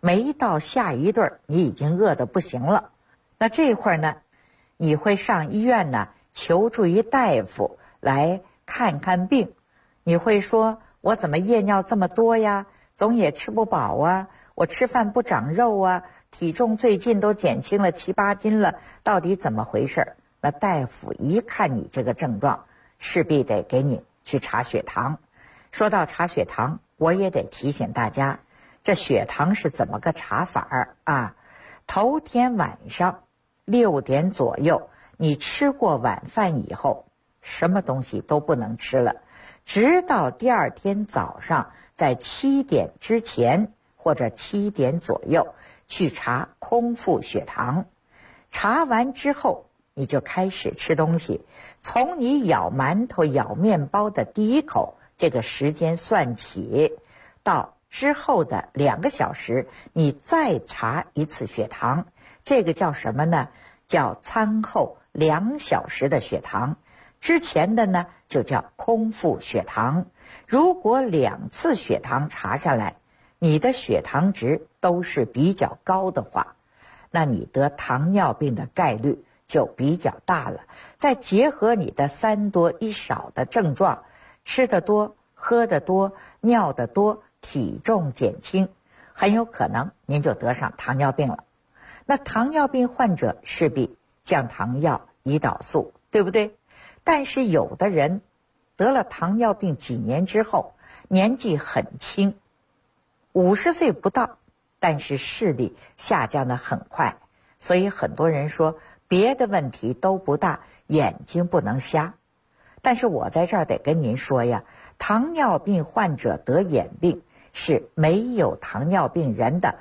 没到下一顿你已经饿得不行了。那这会儿呢，你会上医院呢求助于大夫来看看病。你会说，我怎么夜尿这么多呀，总也吃不饱啊，我吃饭不长肉啊，体重最近都减轻了7、8斤了，到底怎么回事？那大夫一看你这个症状，势必得给你去查血糖。说到查血糖，我也得提醒大家，这血糖是怎么个查法啊？头天晚上6点左右，你吃过晚饭以后，什么东西都不能吃了，直到第二天早上在7点之前或者7点左右去查空腹血糖。查完之后你就开始吃东西，从你咬馒头咬面包的第一口这个时间算起，到之后的2个小时你再查一次血糖，这个叫什么呢？叫餐后2小时的血糖。之前的呢就叫空腹血糖。如果2次血糖查下来，你的血糖值都是比较高的话，那你得糖尿病的概率就比较大了。再结合你的3多1少的症状，吃得多，喝得多，尿得多，体重减轻，很有可能您就得上糖尿病了。那糖尿病患者势必降糖药、胰岛素，对不对？但是有的人得了糖尿病几年之后，年纪很轻，50岁不到，但是视力下降得很快。所以很多人说别的问题都不大，眼睛不能瞎。但是我在这儿得跟您说呀，糖尿病患者得眼病是没有糖尿病人的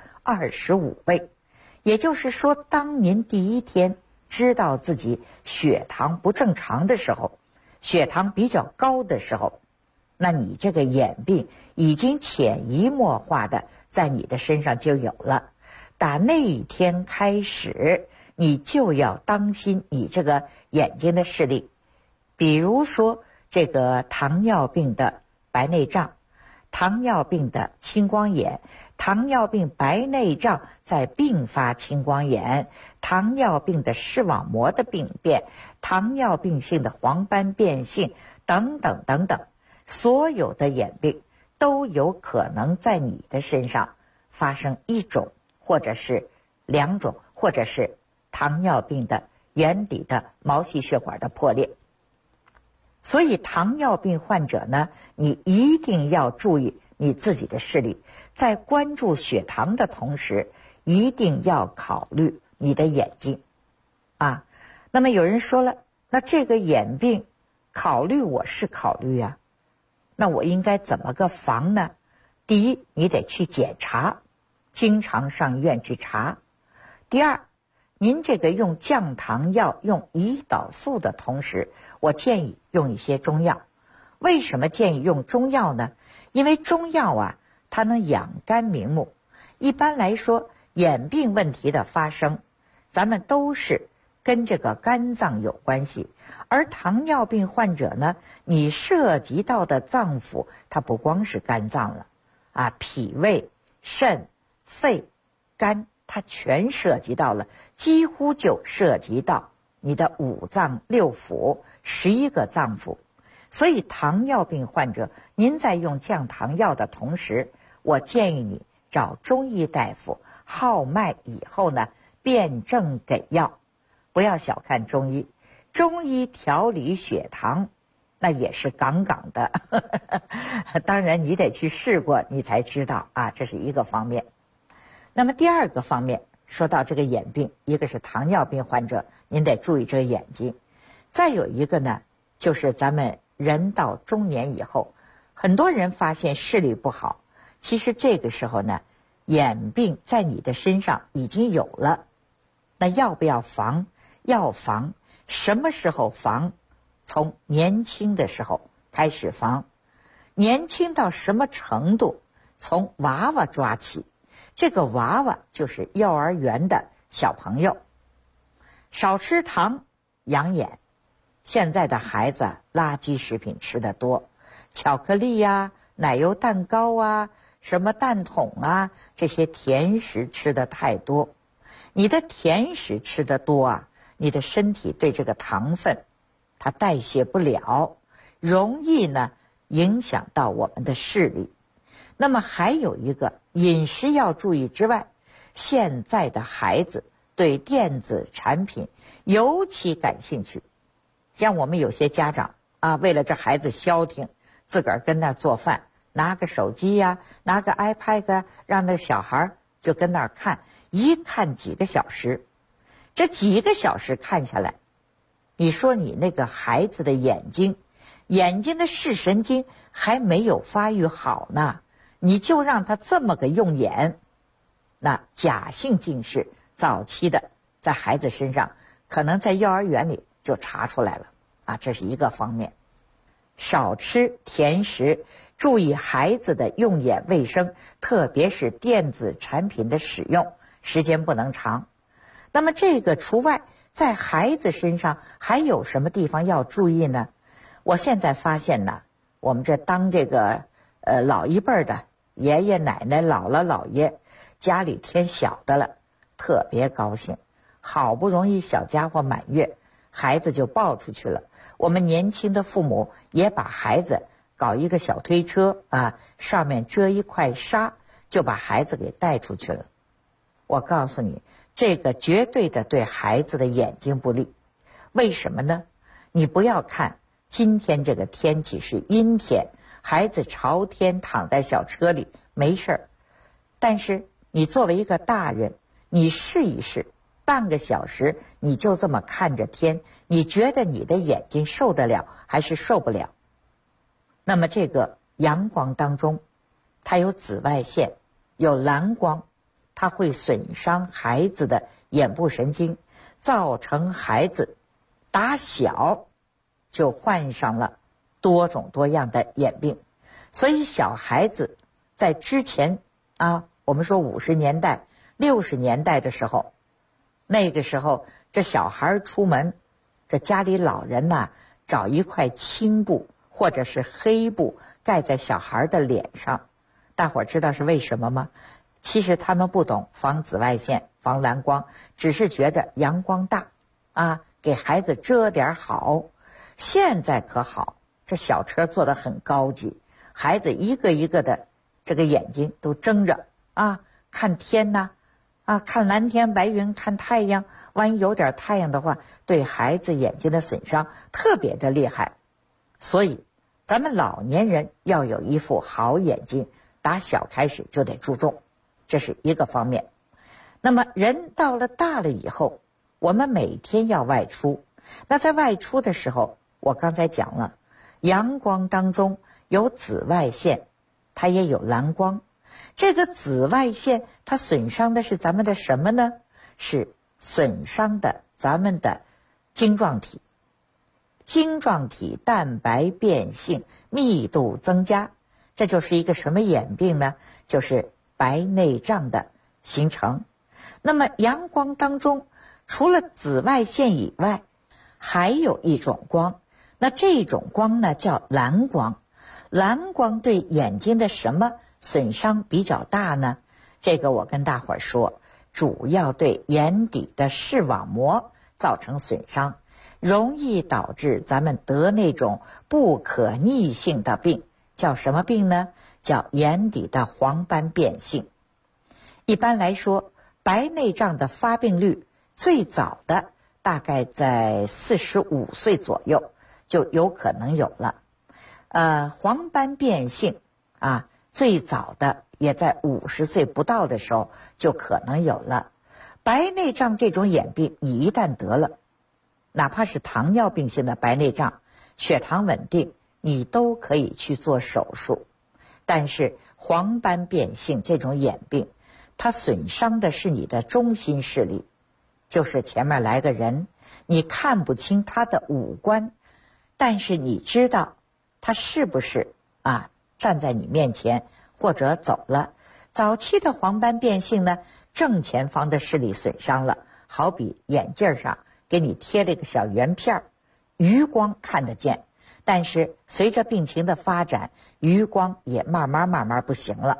25倍。也就是说，当您第一天知道自己血糖不正常的时候，血糖比较高的时候，那你这个眼病已经潜移默化的在你的身上就有了。打那一天开始，你就要当心你这个眼睛的视力。比如说这个糖尿病的白内障，糖尿病的青光眼，糖尿病白内障再并发青光眼，糖尿病的视网膜的病变，糖尿病性的黄斑变性等等等等，所有的眼病都有可能在你的身上发生1种或者是2种，或者是糖尿病的眼底的毛细血管的破裂。所以糖尿病患者呢，你一定要注意你自己的视力，在关注血糖的同时，一定要考虑你的眼睛啊。那么有人说了，那这个眼病考虑我是考虑啊，那我应该怎么个防呢？第一，你得去检查，经常上医院去查。第二，您这个用降糖药、用胰岛素的同时，我建议用一些中药。为什么建议用中药呢？因为中药啊，它能养肝明目。一般来说，眼病问题的发生，咱们都是跟这个肝脏有关系。而糖尿病患者呢，你涉及到的脏腑，它不光是肝脏了啊，脾胃、肾、肺、肝，它全涉及到了，几乎就涉及到你的5脏6腑11个脏腑。所以糖尿病患者，您在用降糖药的同时，我建议你找中医大夫号脉以后呢，辨证给药。不要小看中医，中医调理血糖那也是杠杠的当然你得去试过你才知道啊，这是一个方面。那么第二个方面，说到这个眼病，一个是糖尿病患者，您得注意这个眼睛。再有一个呢，就是咱们人到中年以后，很多人发现视力不好，其实这个时候呢，眼病在你的身上已经有了。那要不要防？要防。什么时候防？从年轻的时候开始防。年轻到什么程度？从娃娃抓起。这个娃娃就是幼儿园的小朋友。少吃糖养眼。现在的孩子垃圾食品吃得多，巧克力呀、奶油蛋糕啊、 什么蛋筒啊，这些甜食吃的太多。你的甜食吃的多啊，你的身体对这个糖分它代谢不了，容易呢影响到我们的视力。那么还有一个饮食要注意之外，现在的孩子对电子产品尤其感兴趣。像我们有些家长啊，为了这孩子消停，自个儿跟那儿做饭，拿个手机呀，拿个 iPad， 让那小孩就跟那儿看，一看几个小时。这几个小时看下来，你说你那个孩子的眼睛的视神经还没有发育好呢，你就让他这么个用眼，那假性近视早期的在孩子身上可能在幼儿园里就查出来了啊，这是一个方面。少吃甜食，注意孩子的用眼卫生，特别是电子产品的使用时间不能长。那么这个除外，在孩子身上还有什么地方要注意呢？我现在发现呢，我们这当这个老一辈的爷爷奶奶、姥姥姥爷家里添小的了，特别高兴，好不容易小家伙满月，孩子就抱出去了。我们年轻的父母也把孩子搞一个小推车啊，上面遮一块纱，就把孩子给带出去了。我告诉你，这个绝对的对孩子的眼睛不利。为什么呢？你不要看今天这个天气是阴天，孩子朝天躺在小车里没事儿，但是你作为一个大人，你试一试，半个小时你就这么看着天，你觉得你的眼睛受得了还是受不了？那么这个阳光当中，它有紫外线，有蓝光，它会损伤孩子的眼部神经，造成孩子打小就患上了多种多样的眼病。所以小孩子在之前啊，我们说50年代、60年代的时候，那个时候这小孩出门，这家里老人呐，找一块青布或者是黑布盖在小孩的脸上。大伙儿知道是为什么吗？其实他们不懂防紫外线、防蓝光，只是觉得阳光大啊，给孩子遮点好。现在可好，这小车做得很高级，孩子一个一个的这个眼睛都睁着啊，看天呐，啊，看蓝天白云，看太阳，万一有点太阳的话，对孩子眼睛的损伤特别的厉害。所以咱们老年人要有一副好眼睛，打小开始就得注重，这是一个方面。那么人到了大了以后，我们每天要外出，那在外出的时候，我刚才讲了，阳光当中有紫外线，它也有蓝光。这个紫外线它损伤的是咱们的什么呢？是损伤的咱们的晶状体。晶状体蛋白变性，密度增加，这就是一个什么眼病呢？就是白内障的形成。那么阳光当中除了紫外线以外，还有一种光，那这种光呢叫蓝光。蓝光对眼睛的什么损伤比较大呢？这个我跟大伙儿说，主要对眼底的视网膜造成损伤，容易导致咱们得那种不可逆性的病，叫什么病呢？叫眼底的黄斑变性。一般来说，白内障的发病率最早的大概在45岁左右就有可能有了。黄斑变性啊，最早的也在50岁不到的时候就可能有了。白内障这种眼病，你一旦得了，哪怕是糖尿病性的白内障，血糖稳定，你都可以去做手术。但是黄斑变性这种眼病，它损伤的是你的中心视力，就是前面来个人，你看不清他的五官，但是你知道他是不是站在你面前或者走了。早期的黄斑变性呢，正前方的视力损伤了，好比眼镜上给你贴了一个小圆片，余光看得见，但是随着病情的发展，余光也慢慢不行了，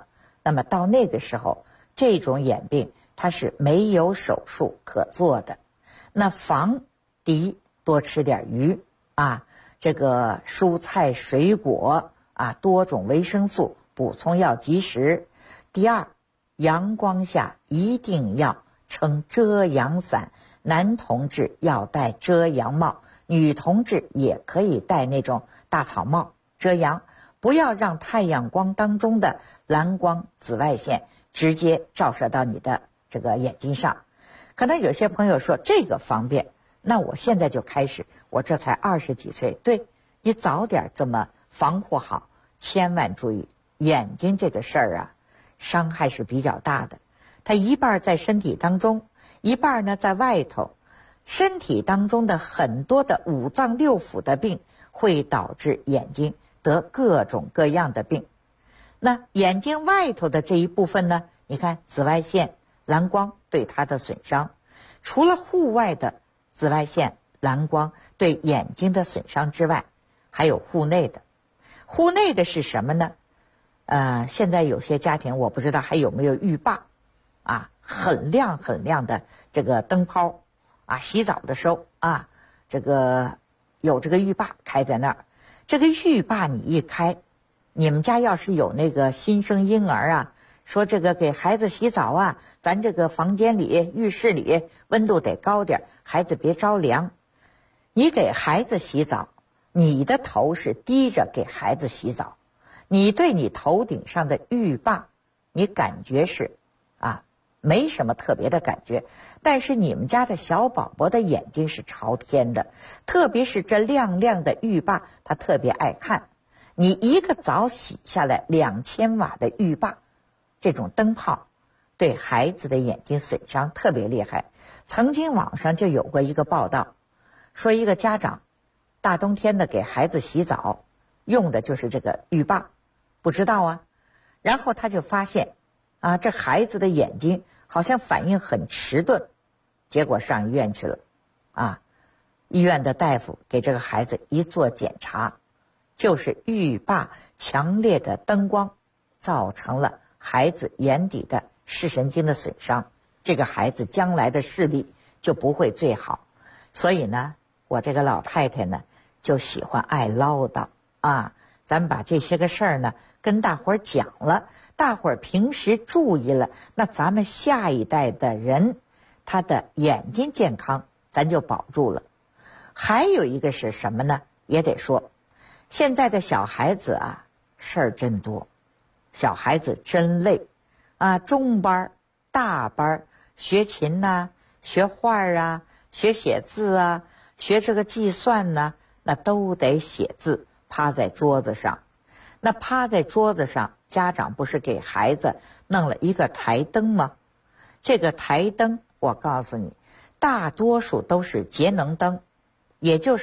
那么到那个时候，这种眼病它是没有手术可做的。那防，第一，多吃点鱼啊，这个蔬菜水果啊，多种维生素补充要及时。第二，阳光下一定要撑遮阳伞，男同志要戴遮阳帽，女同志也可以戴那种大草帽遮阳，不要让太阳光当中的蓝光紫外线直接照射到你的这个眼睛上。可能有些朋友说这个方便，那我现在就开始，我这才20几岁，对，你早点这么防护好。千万注意，眼睛这个事儿啊，伤害是比较大的，它一半在身体当中，一半呢在外头。身体当中的很多的五脏六腑的病会导致眼睛得各种各样的病。那眼睛外头的这一部分呢，你看紫外线蓝光对它的损伤，除了户外的紫外线蓝光对眼睛的损伤之外，还有户内的。户内的是什么呢？现在有些家庭我不知道还有没有浴霸啊，很亮很亮的这个灯泡啊，洗澡的时候啊，这个有这个浴霸开在那儿。这个浴霸你一开，你们家要是有那个新生婴儿啊，说这个给孩子洗澡啊，咱这个房间里浴室里温度得高点，孩子别着凉。你给孩子洗澡，你的头是低着给孩子洗澡，你对你头顶上的浴霸，你感觉是没什么特别的感觉，但是你们家的小宝宝的眼睛是朝天的，特别是这亮亮的浴霸，他特别爱看。你一个澡洗下来2000瓦的浴霸，这种灯泡对孩子的眼睛损伤特别厉害。曾经网上就有过一个报道，说一个家长大冬天的给孩子洗澡，用的就是这个浴霸，不知道啊。然后他就发现这孩子的眼睛好像反应很迟钝，结果上医院去了医院的大夫给这个孩子一做检查，就是浴霸强烈的灯光造成了孩子眼底的视神经的损伤，这个孩子将来的视力就不会最好。所以呢，我这个老太太呢就喜欢爱唠叨咱把这些个事儿呢跟大伙儿讲了，大伙儿平时注意了，那咱们下一代的人他的眼睛健康咱就保住了。还有一个是什么呢？也得说现在的小孩子事儿真多，小孩子真累中班大班学琴学画学写字学这个计算那都得写字，趴在桌子上。那趴在桌子上，家长不是给孩子弄了一个台灯吗？这个台灯我告诉你，大多数都是节能灯，也就是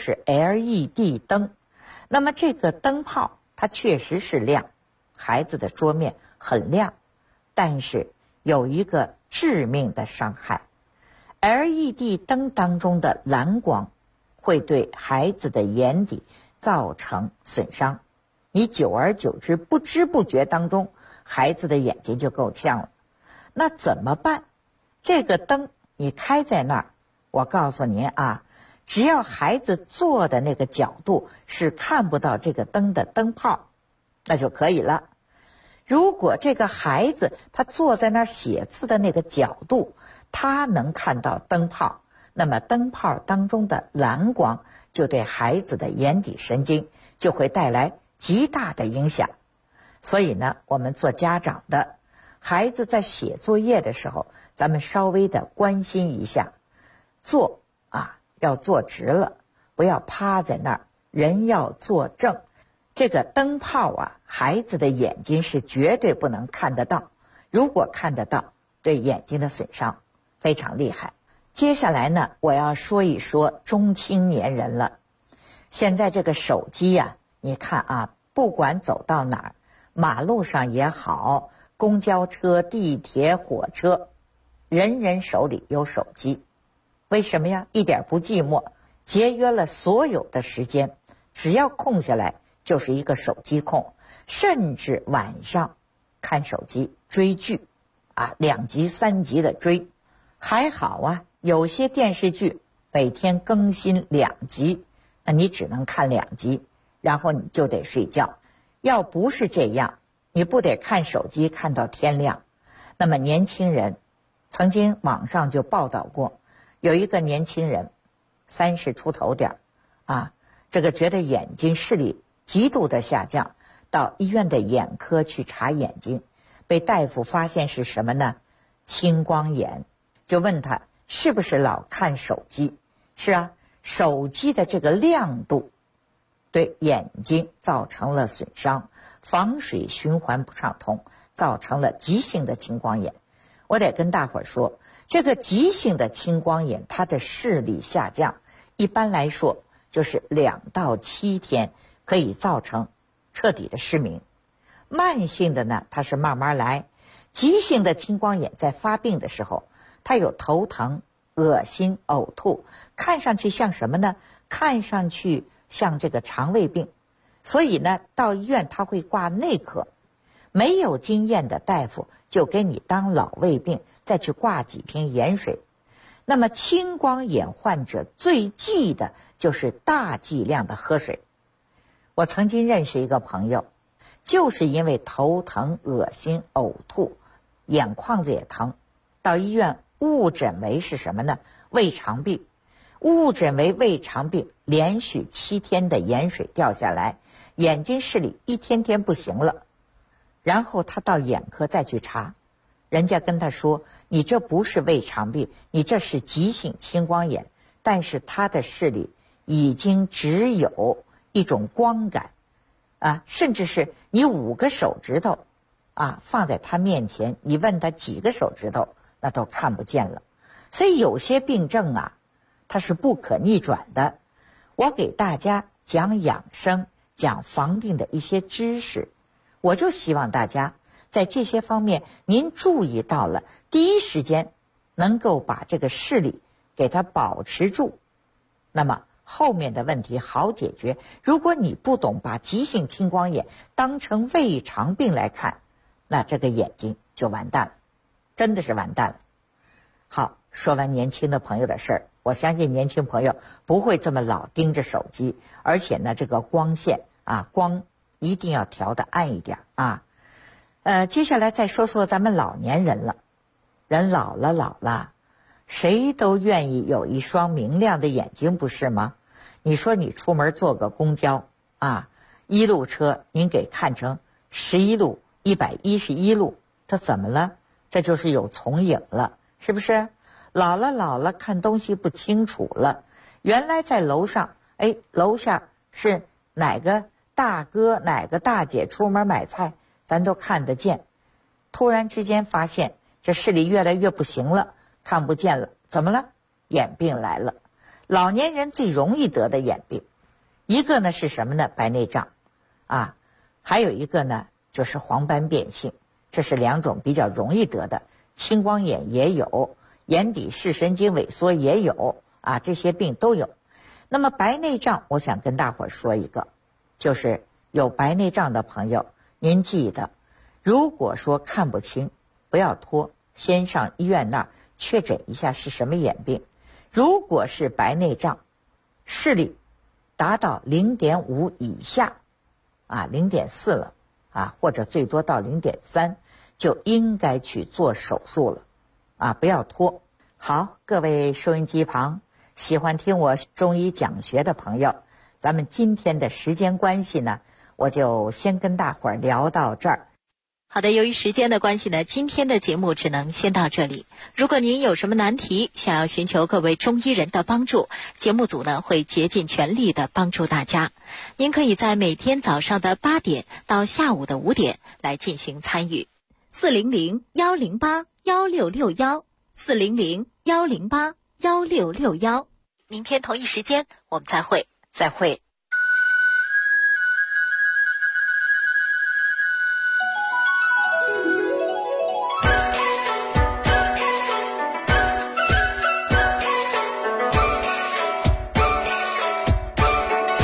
LED 灯。那么这个灯泡它确实是亮，孩子的桌面很亮，但是有一个致命的伤害， LED 灯当中的蓝光会对孩子的眼底造成损伤，你久而久之不知不觉当中孩子的眼睛就够呛了。那怎么办？这个灯你开在那儿，我告诉您只要孩子坐的那个角度是看不到这个灯的灯泡，那就可以了。如果这个孩子他坐在那儿写字的那个角度，他能看到灯泡，那么灯泡当中的蓝光就对孩子的眼底神经就会带来极大的影响。所以呢，我们做家长的，孩子在写作业的时候，咱们稍微的关心一下，坐要坐直了，不要趴在那儿，人要坐正。这个灯泡孩子的眼睛是绝对不能看得到，如果看得到，对眼睛的损伤非常厉害。接下来呢，我要说一说中青年人了。现在这个手机你看不管走到哪儿，马路上也好，公交车、地铁、火车，人人手里有手机。为什么呀？一点不寂寞，节约了所有的时间，只要空下来就是一个手机控。甚至晚上看手机追剧2集3集的追。还好有些电视剧每天更新2集，那你只能看2集，然后你就得睡觉。要不是这样，你不得看手机看到天亮。那么年轻人，曾经网上就报道过，有一个年轻人30出头点这个觉得眼睛视力极度的下降，到医院的眼科去查眼睛，被大夫发现是什么呢？青光眼。就问他是不是老看手机？是啊，手机的这个亮度对眼睛造成了损伤，房水循环不畅通，造成了急性的青光眼。我得跟大伙儿说，这个急性的青光眼它的视力下降，一般来说就是2到7天可以造成彻底的失明。慢性的呢，它是慢慢来。急性的青光眼在发病的时候，它有头疼、恶心、呕吐，看上去像什么呢？看上去像这个肠胃病。所以呢，到医院他会挂内科，没有经验的大夫就给你当老胃病，再去挂几瓶盐水。那么青光眼患者最忌的就是大剂量的喝水。我曾经认识一个朋友，就是因为头疼、恶心、呕吐，眼眶子也疼，到医院误诊为是什么呢？胃肠病。误诊为胃肠病，连续7天的盐水掉下来，眼睛视力一天天不行了。然后他到眼科再去查，人家跟他说，你这不是胃肠病，你这是急性青光眼。但是他的视力已经只有一种光感甚至是你5个手指头放在他面前，你问他几个手指头，那都看不见了。所以有些病症它是不可逆转的。我给大家讲养生，讲防病的一些知识，我就希望大家在这些方面您注意到了，第一时间能够把这个视力给它保持住，那么后面的问题好解决。如果你不懂把急性青光眼当成胃肠病来看，那这个眼睛就完蛋了，真的是完蛋了。好，说完年轻的朋友的事儿，我相信年轻朋友不会这么老盯着手机，而且呢，这个光线光一定要调得暗一点接下来再说说咱们老年人了。人老了，谁都愿意有一双明亮的眼睛，不是吗？你说你出门坐个公交1路车您给看成11路、111路，这怎么了？这就是有重影了，是不是？老了看东西不清楚了。原来在楼上楼下是哪个大哥哪个大姐出门买菜，咱都看得见。突然之间发现这视力越来越不行了，看不见了，怎么了？眼病来了。老年人最容易得的眼病，一个呢是什么呢？白内障还有一个呢就是黄斑变性，这是2种比较容易得的。青光眼也有，眼底视神经萎缩也有这些病都有。那么白内障，我想跟大伙儿说一个，就是有白内障的朋友，您记得，如果说看不清，不要拖，先上医院那儿确诊一下是什么眼病。如果是白内障，视力达到0.5以下0.4了或者最多到0.3，就应该去做手术了不要拖。好，各位收音机旁喜欢听我中医讲学的朋友，咱们今天的时间关系呢，我就先跟大伙儿聊到这儿。 好的，由于时间的关系呢，今天的节目只能先到这里。如果您有什么难题，想要寻求各位中医人的帮助，节目组呢会竭尽全力的帮助大家。您可以在每天早上的8点到下午的5点来进行参与。400-108-1661，400-108-1661。明天同一时间我们再会。 再会。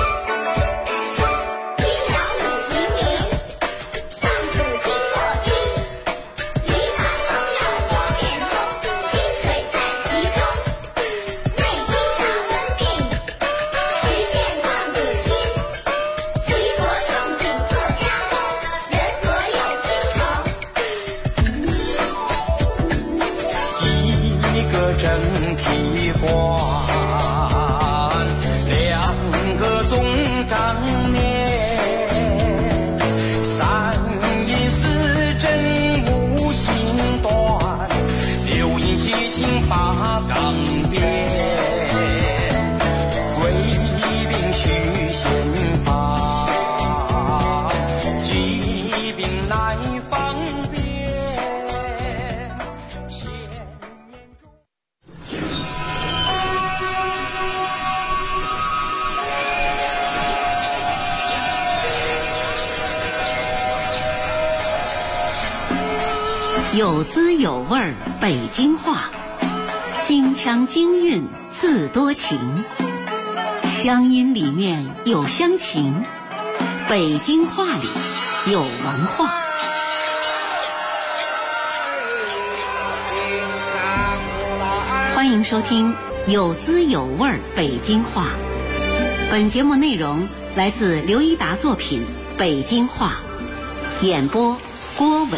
医疗女行名，藏子经络经。 一个整体观，两个总账面，三因四真无心断，六因七情八纲变，归并须先发，疾病乃方便。 有滋有味儿北京话，京腔京韵自多情，乡音里面有乡情，北京话里有文化。欢迎收听有滋有味儿北京话。本节目内容来自刘一达作品《北京话》，演播郭伟。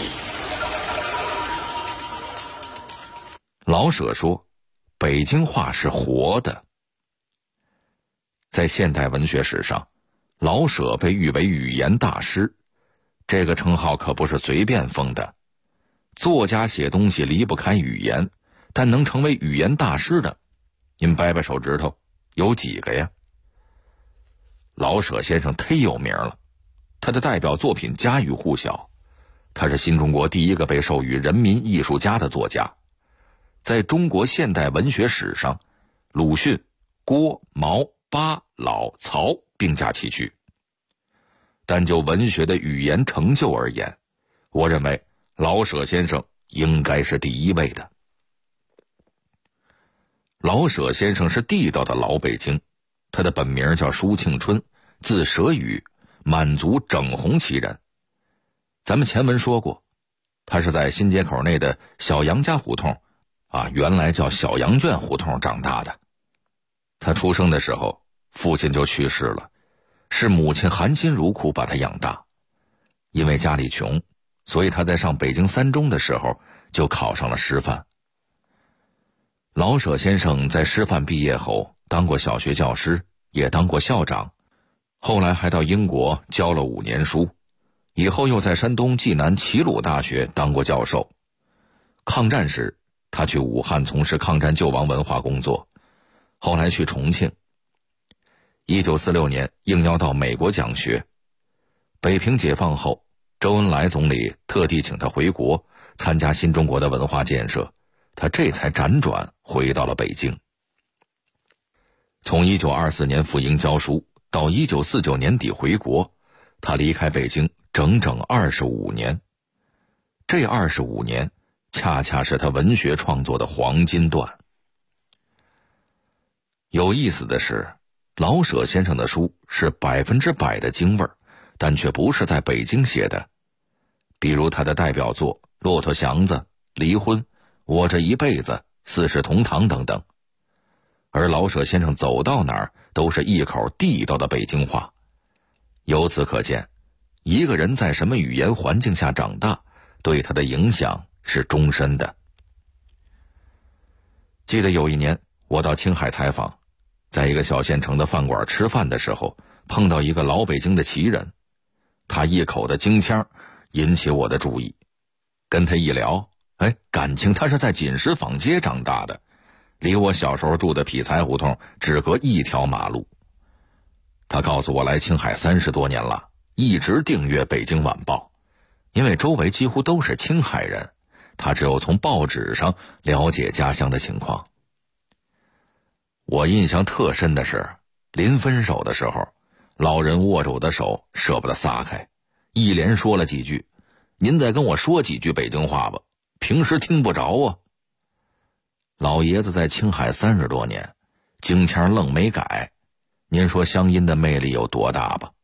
老舍说，北京话是活的。在现代文学史上，老舍被誉为语言大师，这个称号可不是随便封的。作家写东西离不开语言，但能成为语言大师的，您掰掰手指头，有几个呀？老舍先生忒有名了，他的代表作品家喻户晓，他是新中国第一个被授予人民艺术家的作家。在中国现代文学史上，鲁迅、郭、毛、巴、老、曹并驾齐驱。但就文学的语言成就而言，我认为老舍先生应该是第一位的。老舍先生是地道的老北京，他的本名叫舒庆春，字舍宇，满族整红旗人。咱们前文说过，他是在新街口内的小杨家胡同原来叫小羊圈胡同长大的。他出生的时候，父亲就去世了，是母亲含辛茹苦把他养大。因为家里穷，所以他在上北京三中的时候就考上了师范。老舍先生在师范毕业后当过小学教师，也当过校长，后来还到英国教了5年书，以后又在山东济南齐鲁大学当过教授。抗战时他去武汉从事抗战救亡文化工作，后来去重庆。1946年应邀到美国讲学，北平解放后，周恩来总理特地请他回国参加新中国的文化建设，他这才辗转回到了北京。从1924年赴英教书到1949年底回国，他离开北京整整25年。这25年恰恰是他文学创作的黄金段。有意思的是，老舍先生的书是100%的京味儿，但却不是在北京写的。比如他的代表作《骆驼祥子》《离婚》《我这一辈子》《四世同堂》等等。而老舍先生走到哪儿都是一口地道的北京话。由此可见，一个人在什么语言环境下长大，对他的影响是终身的。记得有一年我到青海采访，在一个小县城的饭馆吃饭的时候，碰到一个老北京的旗人，他一口的京腔引起我的注意。跟他一聊，感情他是在锦石坊街长大的，离我小时候住的匹才胡同只隔一条马路。他告诉我来青海30多年了，一直订阅《北京晚报》，因为周围几乎都是青海人，他只有从报纸上了解家乡的情况。我印象特深的是，临分手的时候，老人握着我的手舍不得撒开，一连说了几句：“您再跟我说几句北京话吧，平时听不着啊。”老爷子在青海30多年，京腔愣没改，您说乡音的魅力有多大吧？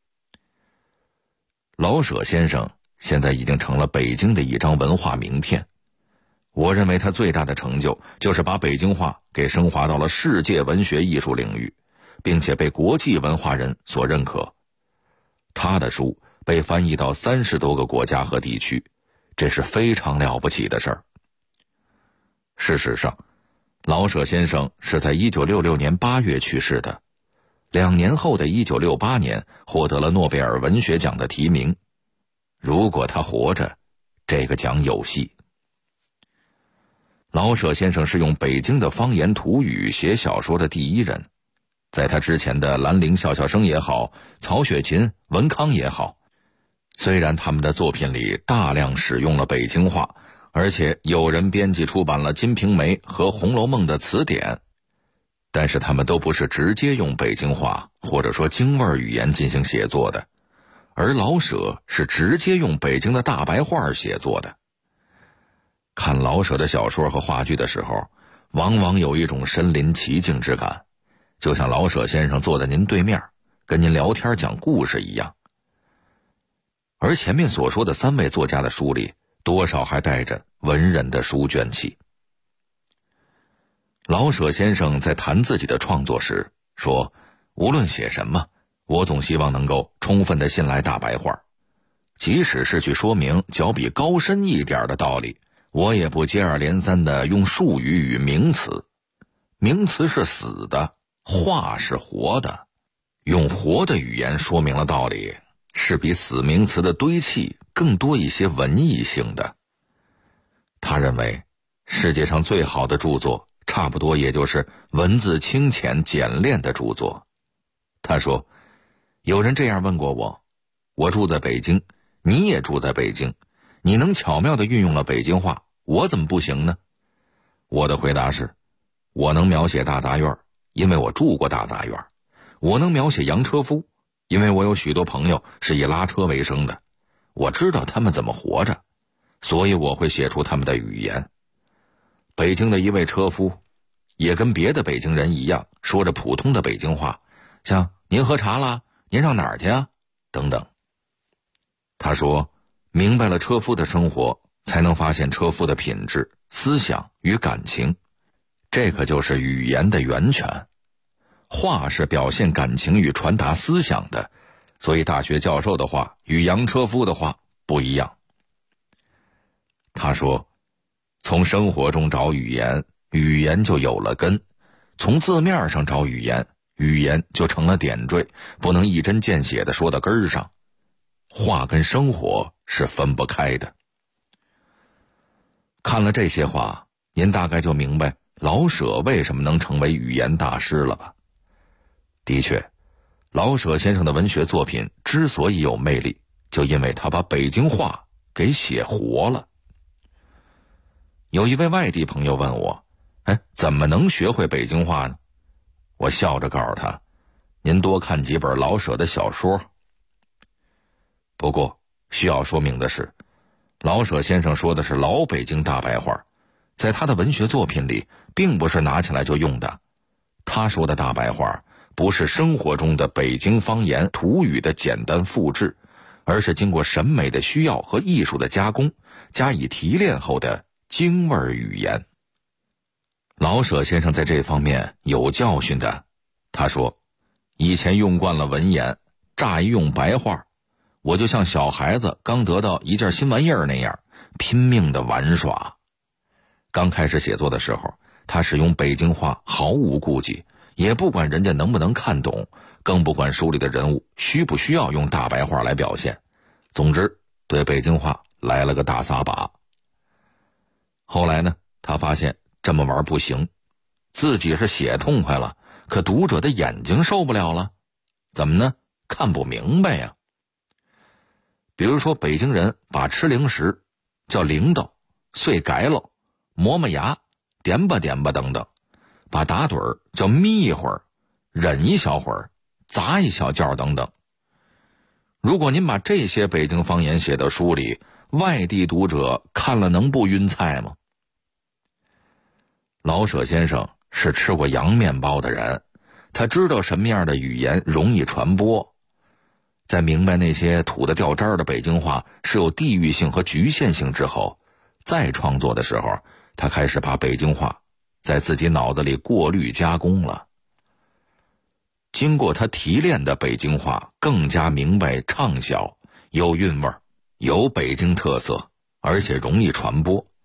老舍先生现在已经成了北京的一张文化名片。我认为他最大的成就就是把北京话给升华到了世界文学艺术领域，并且被国际文化人所认可。他的书被翻译到30多个国家和地区，这是非常了不起的事儿。 事实上，老舍先生是在1966年8月去世的，2年后的1968年获得了诺贝尔文学奖的提名。如果他活着，这个奖有戏。老舍先生是用北京的方言土语写小说的第一人，在他之前的兰陵笑笑生也好，曹雪芹、文康也好，虽然他们的作品里大量使用了北京话，而且有人编辑出版了《金瓶梅》和《红楼梦》的词典，但是他们都不是直接用北京话或者说京味语言进行写作的，而老舍是直接用北京的大白话写作的。看老舍的小说和话剧的时候，往往有一种身临其境之感，就像老舍先生坐在您对面，跟您聊天讲故事一样。而前面所说的3位作家的书里，多少还带着文人的书卷气。老舍先生在谈自己的创作时说，无论写什么，我总希望能够充分地信赖大白话，即使是去说明较比高深一点的道理，我也不接二连三地用术语与名词。名词是死的，话是活的，用活的语言说明了道理，是比死名词的堆砌更多一些文艺性的。他认为世界上最好的著作差不多也就是文字清浅简练的著作。他说，有人这样问过我，我住在北京，你也住在北京，你能巧妙地运用了北京话，我怎么不行呢？我的回答是，我能描写大杂院，因为我住过大杂院；我能描写洋车夫，因为我有许多朋友是以拉车为生的，我知道他们怎么活着，所以我会写出他们的语言。北京的一位车夫也跟别的北京人一样，说着普通的北京话，像您喝茶啦，您上哪儿去啊，等等。他说，明白了车夫的生活，才能发现车夫的品质、思想与感情，这可就是语言的源泉。话是表现感情与传达思想的，所以大学教授的话与洋车夫的话不一样。他说，从生活中找语言，语言就有了根；从字面上找语言，语言就成了点缀，不能一针见血地说到根儿上。话跟生活是分不开的。看了这些话，您大概就明白老舍为什么能成为语言大师了吧？的确，老舍先生的文学作品之所以有魅力，就因为他把北京话给写活了。有一位外地朋友问我，怎么能学会北京话呢？我笑着告诉他，您多看几本老舍的小说。不过需要说明的是，老舍先生说的是老北京大白话，在他的文学作品里并不是拿起来就用的。他说的大白话不是生活中的北京方言土语的简单复制，而是经过审美的需要和艺术的加工，加以提炼后的京味语言。老舍先生在这方面有教训的。他说，以前用惯了文言，乍一用白话，我就像小孩子刚得到一件新玩意儿那样，拼命的玩耍。刚开始写作的时候，他使用北京话毫无顾忌，也不管人家能不能看懂，更不管书里的人物需不需要用大白话来表现。总之，对北京话来了个大撒把。后来呢，他发现这么玩不行，自己是写痛快了，可读者的眼睛受不了了。怎么呢？看不明白呀。比如说，北京人把吃零食叫铃铛、碎改了、磨磨牙、点吧点吧等等，把打盹儿叫眯一会儿、忍一小会儿、砸一小觉等等。如果您把这些北京方言写到书里，外地读者看了能不晕菜吗？老舍先生是吃过洋面包的人，他知道什么样的语言容易传播。在明白那些土的掉渣的北京话是有地域性和局限性之后，再创作的时候，他开始把北京话在自己脑子里过滤加工了。经过他提炼的北京话更加明白畅销，有韵味，有北京特色，而且容易传播。